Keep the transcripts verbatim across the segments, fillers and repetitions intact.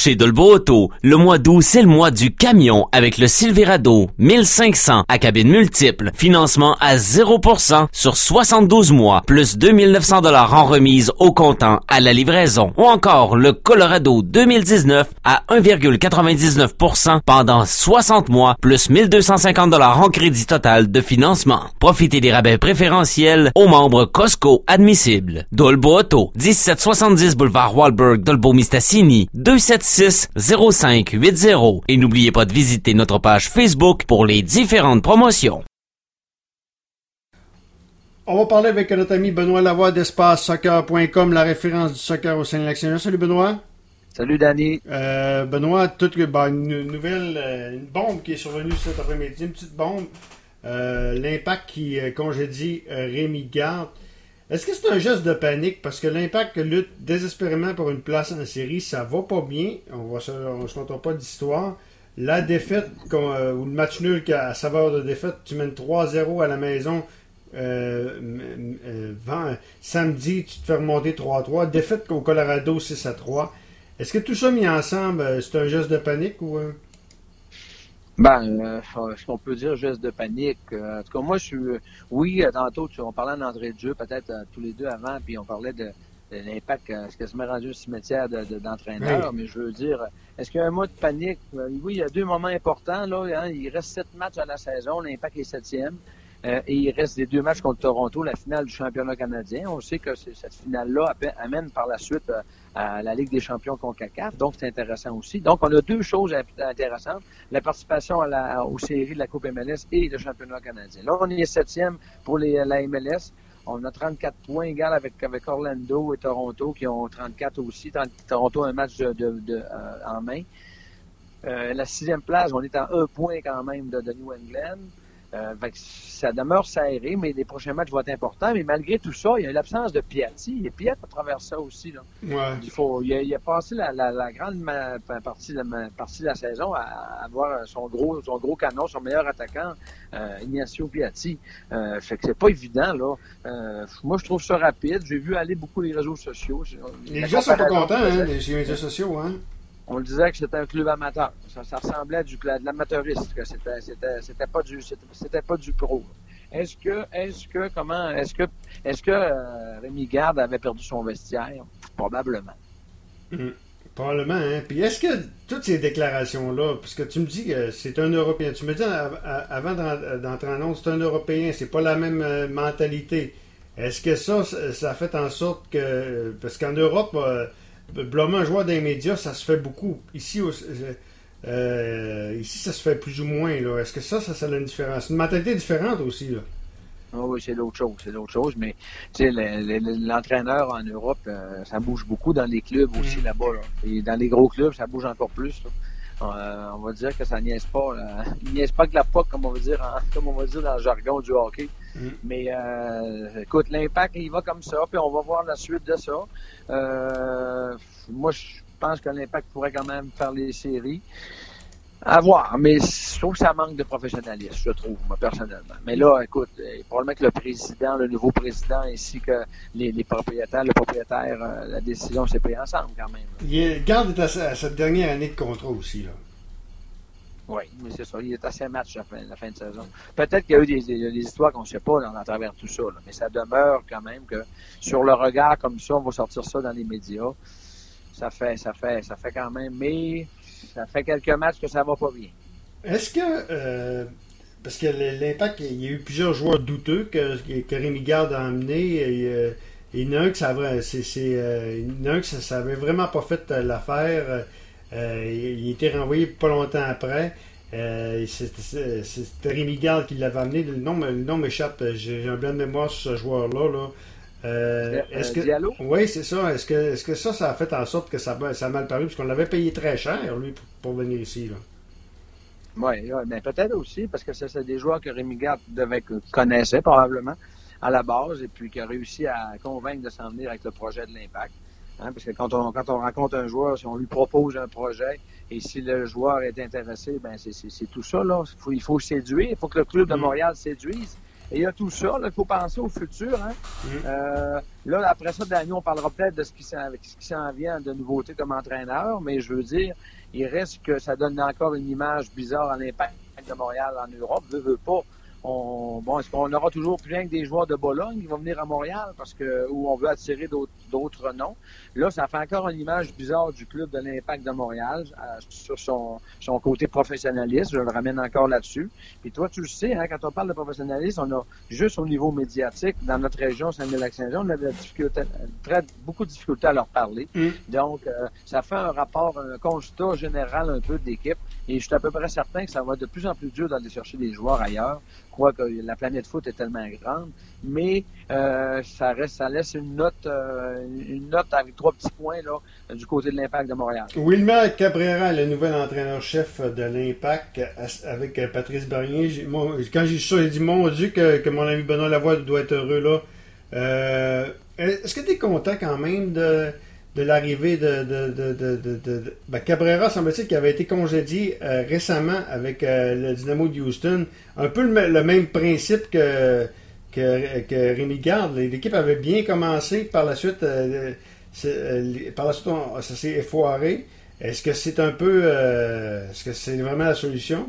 Chez Dolbeau Auto, le mois d'août, c'est le mois du camion avec le Silverado mille cinq cents à cabine multiple. Financement à zéro pour cent sur soixante-douze mois, plus deux mille neuf cents dollars en remise au comptant à la livraison. Ou encore le Colorado deux mille dix-neuf à un virgule quatre-vingt-dix-neuf pour cent pendant soixante mois, plus mille deux cent cinquante dollars en crédit total de financement. Profitez des rabais préférentiels aux membres Costco admissibles. Dolbeau Auto, dix-sept soixante-dix boulevard Wahlberg, Dolbeau-Mistassini, deux sept six zéro cinq huit zéro. Et n'oubliez pas de visiter notre page Facebook pour les différentes promotions. On va parler avec notre ami Benoît Lavoie d'espace soccer point com, la référence du soccer au sein de l'Action. Salut Benoît. Salut Danny. Euh, Benoît, toute ben, une nouvelle, euh, une bombe qui est survenue cet après-midi, une petite bombe. Euh, L'Impact qui euh, congédie euh, Rémi Garde. Est-ce que c'est un geste de panique? Parce que l'Impact lutte désespérément pour une place en série, ça va pas bien. On va se, on se contera pas d'histoire. La défaite, euh, ou le match nul à saveur de défaite, tu mènes trois zéro à la maison. Euh, euh, vent, samedi, tu te fais remonter trois trois. Défaite au Colorado six à trois. Est-ce que tout ça mis ensemble, euh, c'est un geste de panique ou... Euh... Ben, euh, ce qu'on peut dire, geste de panique. Euh, en tout cas, moi, je suis... Oui, tantôt, tu, on parlait d'entrée de jeu, peut-être euh, tous les deux avant, puis on parlait de, de l'impact, euh, ce que se met rendu un cimetière de, de, d'entraîneur, oui. Mais je veux dire, est-ce qu'il y a un mot de panique? Oui, il y a deux moments importants, là. Hein, il reste sept matchs à la saison, l'impact est septième. Euh, et il reste les deux matchs contre Toronto, la finale du championnat canadien. On sait que cette finale-là amène par la suite euh, à la Ligue des champions CONCACAF, donc c'est intéressant aussi. Donc, on a deux choses intéressantes, la participation à la, aux séries de la Coupe M L S et le championnat canadien. Là, on est septième pour les, la M L S. On a trente-quatre points égal avec, avec Orlando et Toronto qui ont trente-quatre aussi. Toronto a un match de, de, de, euh, en main. Euh, la sixième place, on est à un point quand même de, de New England. Euh, ça demeure serré, mais les prochains matchs vont être importants. Mais malgré tout ça, il y a l'absence de Piatti. Et Piatti à travers ça aussi. Là. Ouais. Il, faut, il, a, il a passé la, la, la grande ma, partie, de la, partie de la saison à avoir son gros, son gros canon, son meilleur attaquant, euh, Ignacio Piatti. Euh, fait que c'est pas évident. Là. Euh, moi, je trouve ça rapide. J'ai vu aller beaucoup les réseaux sociaux. Les gens sont pas contents, hein, les réseaux sociaux. Hein. On le disait que c'était un club amateur. Ça, ça ressemblait à du, de l'amateurisme, que c'était, c'était, c'était pas du, c'était, c'était pas du pro. Est-ce que, est-ce que, comment, est-ce que, est-ce que euh, Rémi Garde avait perdu son vestiaire? Probablement. Mmh. Probablement, hein. Puis est-ce que toutes ces déclarations-là, parce que tu me dis que c'est un Européen, tu me dis avant d'entrer en onde, c'est un Européen, c'est pas la même euh, mentalité. Est-ce que ça, ça fait en sorte que, parce qu'en Europe, euh, blâmer un joueur des médias, ça se fait beaucoup. Ici, euh, ici, ça se fait plus ou moins. Là. Est-ce que ça, ça, ça a une différence? Une mentalité différente aussi. Là. Oh oui, c'est d'autres choses. C'est d'autres choses. Mais tu sais, le, le, l'entraîneur en Europe, euh, ça bouge beaucoup dans les clubs aussi mmh. là-bas. Là. Et dans les gros clubs, ça bouge encore plus. Euh, on va dire que ça niaise pas. Là. Il niaise pas que la P O C, comme on va dire, en, comme on va dire dans le jargon du hockey. Mm. Mais euh, écoute, l'impact, il va comme ça, puis on va voir la suite de ça. Euh, moi, je pense que l'impact pourrait quand même faire les séries. À voir, mais je trouve que ça manque de professionnalisme, je trouve, moi, personnellement. Mais là, écoute, probablement que le président, le nouveau président, ainsi que les, les propriétaires, le propriétaire, euh, la décision s'est prise ensemble quand même. Il garde à cette dernière année de contrat aussi, là. Oui, mais c'est ça. Il est à cinq matchs à la fin, la fin de saison. Peut-être qu'il y a eu des, des, des histoires qu'on ne sait pas dans, à travers tout ça, là, mais ça demeure quand même que sur le regard comme ça, on va sortir ça dans les médias. Ça fait, ça fait, ça fait quand même, mais ça fait quelques matchs que ça va pas bien. Est-ce que, euh, parce que l'Impact, il y a eu plusieurs joueurs douteux que, que Rémi Garde a amené, et, euh, et il y en a un que ça, c'est, c'est, euh, il y en a un que ça, ça avait vraiment pas fait l'affaire. Euh, il, il était renvoyé pas longtemps après. Euh, c'était, c'était Rémi Garde qui l'avait amené. Le nom, le nom m'échappe. J'ai un blanc de mémoire sur ce joueur-là. Là. Euh, est-ce que, Diallo? Oui, c'est ça. Est-ce que, est-ce que ça, ça a fait en sorte que ça, ça a mal paru? Parce qu'on l'avait payé très cher, lui, pour, pour venir ici. Là. Oui, ouais, mais peut-être aussi, parce que c'est, c'est des joueurs que Rémi Garde devait connaissait probablement à la base, et puis qui a réussi à convaincre de s'en venir avec le projet de l'Impact. Hein, parce que quand on, quand on rencontre un joueur, si on lui propose un projet, et si le joueur est intéressé, ben c'est, c'est, c'est tout ça, là. Il faut, il faut séduire, il faut que le club de Montréal séduise. Et il y a tout ça, il faut penser au futur. Hein? Mm. Euh, là, après ça, Danny, on parlera peut-être de ce qui s'en, ce qui s'en vient de nouveautés comme entraîneur, mais je veux dire, il reste que ça donne encore une image bizarre à l'Impact de Montréal en Europe. Veut, veut pas. On, bon, est-ce qu'on aura toujours plus rien que des joueurs de Bologne qui vont venir à Montréal parce que où on veut attirer d'autres, d'autres noms. Là, ça fait encore une image bizarre du club de l'Impact de Montréal euh, sur son, son côté professionnaliste. Je le ramène encore là-dessus. Puis toi, tu le sais, hein, quand on parle de professionnalisme, on a juste au niveau médiatique, dans notre région, Saint-Denis-Lac-Saint-Jean, on a de la difficulté, très, beaucoup de difficultés à leur parler. Mm. Donc, euh, ça fait un rapport, un constat général un peu de l'équipe. Et je suis à peu près certain que ça va être de plus en plus dur d'aller chercher des joueurs ailleurs. Je crois que la planète foot est tellement grande, mais euh, ça reste, ça laisse une note, euh, une note avec trois petits points là du côté de l'Impact de Montréal. Wilmer Cabrera, le nouvel entraîneur-chef de l'Impact, avec Patrice Bernier. J'ai, moi, quand j'ai su ça, j'ai dit mon Dieu que, que mon ami Benoît Lavoie doit être heureux là. Euh, est-ce que tu es content quand même de de l'arrivée de, de, de, de, de, de ben Cabrera, semble-t-il, qui avait été congédié euh, récemment avec euh, le Dynamo de Houston. Un peu le, le même principe que, que, que Rémi Garde. L'équipe avait bien commencé, par la suite, euh, euh, par la suite on, ça s'est effoiré. Est-ce que c'est un peu... Euh, est-ce que c'est vraiment la solution?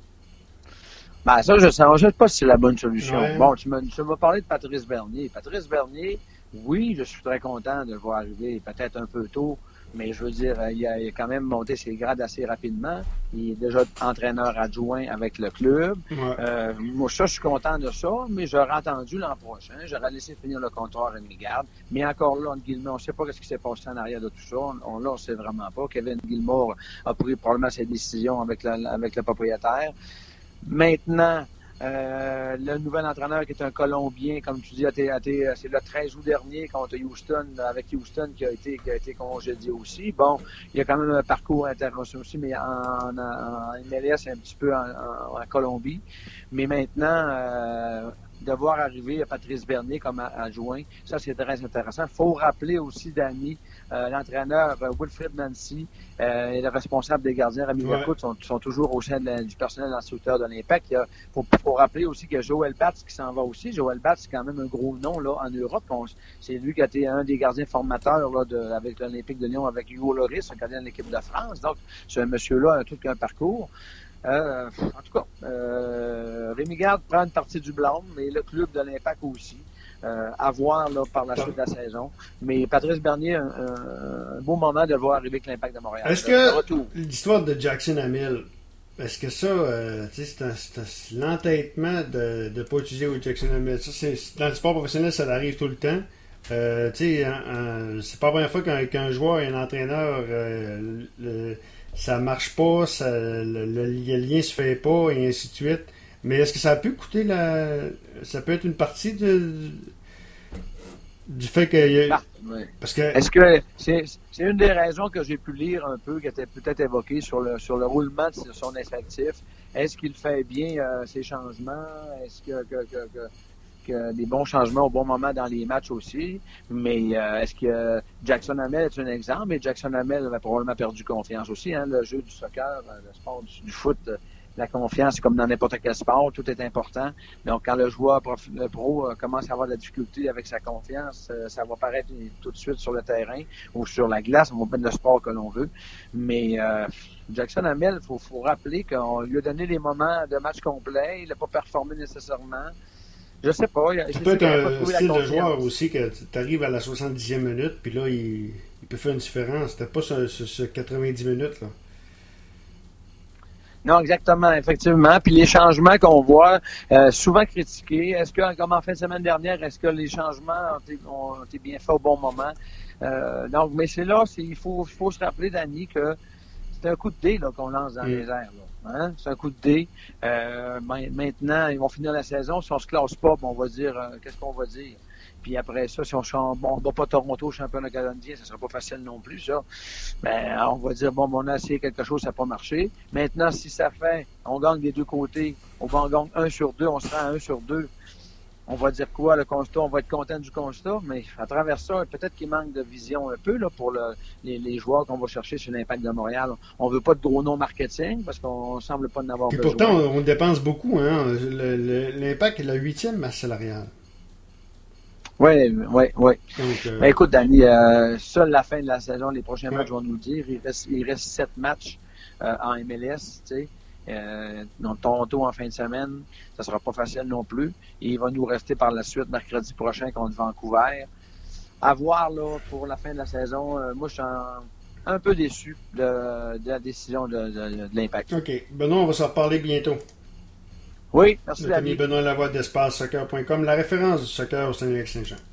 Ben ça, je ne sais pas si c'est la bonne solution. Ouais. Bon, tu m'as, tu m'as parlé de Patrice Bernier. Patrice Bernier... Oui, je suis très content de le voir arriver, peut-être un peu tôt, mais je veux dire, il a, il a quand même monté ses grades assez rapidement. Il est déjà entraîneur adjoint avec le club. Ouais. Euh, moi, ça, je suis content de ça, mais j'aurais attendu l'an prochain. J'aurais laissé finir le contrat à Rémi Garde. Mais encore là, entre guillemets, on ne sait pas ce qui s'est passé en arrière de tout ça. On, on, là, on ne sait vraiment pas. Kevin Gilmour a pris probablement ses décisions avec le, avec le propriétaire. Maintenant, Euh, le nouvel entraîneur qui est un Colombien, comme tu dis, a été, a été, c'est le treize août dernier contre Houston, avec Houston qui a été, qui a été congédié aussi. Bon, il y a quand même un parcours international aussi, mais en, en, en M L S, un petit peu en, en, en Colombie. Mais maintenant, euh, de voir arriver Patrice Bernier comme adjoint, ça c'est très intéressant. Il faut rappeler aussi, Danny, euh, l'entraîneur euh, Wilfred Nancy euh, et le responsable des gardiens, Rami ouais. Lacoute, sont, sont toujours au sein de la, du personnel instructeur de l'Impact. Il faut, faut rappeler aussi qu'il y a Joël Batz qui s'en va aussi. Joël Batz, c'est quand même un gros nom là en Europe. On, c'est lui qui a été un des gardiens formateurs là, de, avec l'Olympique de Lyon, avec Hugo Lloris, un gardien de l'équipe de France. Donc, ce monsieur-là a tout qu'un parcours. Euh, en tout cas, euh, Rémi Garde prend une partie du blâme, mais le club de l'Impact aussi. Euh, à voir là, par la suite de la saison. Mais Patrice Bernier, un, un, un beau moment de le voir arriver avec l'Impact de Montréal. Est-ce que l'histoire de Jackson Hamel, est-ce que ça, euh, c'est, un, c'est un, l'entêtement de ne pas utiliser Jackson Hamel, ça, c'est, dans le sport professionnel, ça arrive tout le temps. Euh, c'est pas la première fois qu'un, qu'un joueur et un entraîneur, euh, le, ça marche pas, ça, le, le, le lien se fait pas, et ainsi de suite. Mais est-ce que ça a pu coûter la... Ça peut être une partie de... du fait que... Y a... bah, oui. Parce que... Est-ce que c'est, c'est une des raisons que j'ai pu lire un peu, qui était peut-être évoquée sur le, sur le roulement de son effectif. Est-ce qu'il fait bien euh, ses changements? Est-ce que, que, que, que, que des bons changements au bon moment dans les matchs aussi? Mais euh, est-ce que Jackson Hamel est un exemple? Mais Jackson Hamel avait probablement perdu confiance aussi. Hein, le jeu du soccer, le sport du, du foot... La confiance, comme dans n'importe quel sport, tout est important. Donc, quand le joueur le pro commence à avoir de la difficulté avec sa confiance, ça va paraître tout de suite sur le terrain ou sur la glace. On va mettre le sport que l'on veut. Mais euh, Jackson Hamel, il faut, faut rappeler qu'on lui a donné les moments de match complet. Il n'a pas performé nécessairement. Je sais pas. Ça peut être un style de joueur aussi que tu arrives à la soixante-dixième minute, puis là, il, il peut faire une différence. C'était pas ce, ce, ce quatre-vingt-dix minutes, là. Non, exactement, effectivement. Puis les changements qu'on voit, euh, souvent critiqués, est-ce que, comme en fin de semaine dernière, est-ce que les changements ont été, ont été bien faits au bon moment? Euh, donc, mais c'est là, c'est, il faut, il faut se rappeler, Danny, que c'est un coup de dé là, qu'on lance dans mmh. les airs. Là. Hein? C'est un coup de dé. Euh, maintenant, ils vont finir la saison. Si on se classe pas, bon, on va dire, euh, qu'est-ce qu'on va dire? Puis après ça, si on ne bat pas Toronto au championnat canadien, ça ne sera pas facile non plus, ça. Ben, on va dire, bon, on a essayé quelque chose, ça n'a pas marché. Maintenant, si ça fait, on gagne des deux côtés, on va en gagner un sur deux, on sera à un sur deux. on va dire quoi, le constat, on va être content du constat, mais à travers ça, peut-être qu'il manque de vision un peu là, pour le, les, les joueurs qu'on va chercher sur l'Impact de Montréal. On veut pas de gros noms marketing parce qu'on semble pas en avoir Puis besoin. pourtant, on, on dépense beaucoup. Hein? Le, le, L'Impact est la huitième masse salariale. Oui, oui, oui. Euh... Ben, écoute, Danny, euh, ça, la fin de la saison, les prochains ouais. matchs vont nous le dire. Il reste, il reste sept matchs euh, en M L S, tu sais. Euh, donc Toronto en fin de semaine, ça sera pas facile non plus. Et il va nous rester par la suite mercredi prochain contre Vancouver. À voir là pour la fin de la saison. Euh, moi, je suis un, un peu déçu de, de la décision de, de, de l'Impact. OK. Benoît, on va s'en reparler bientôt. Oui, merci. Notre ami Benoît Lavoie d'Espace Soccer point com, la référence du soccer au Saguenay-Lac-Saint-Jean.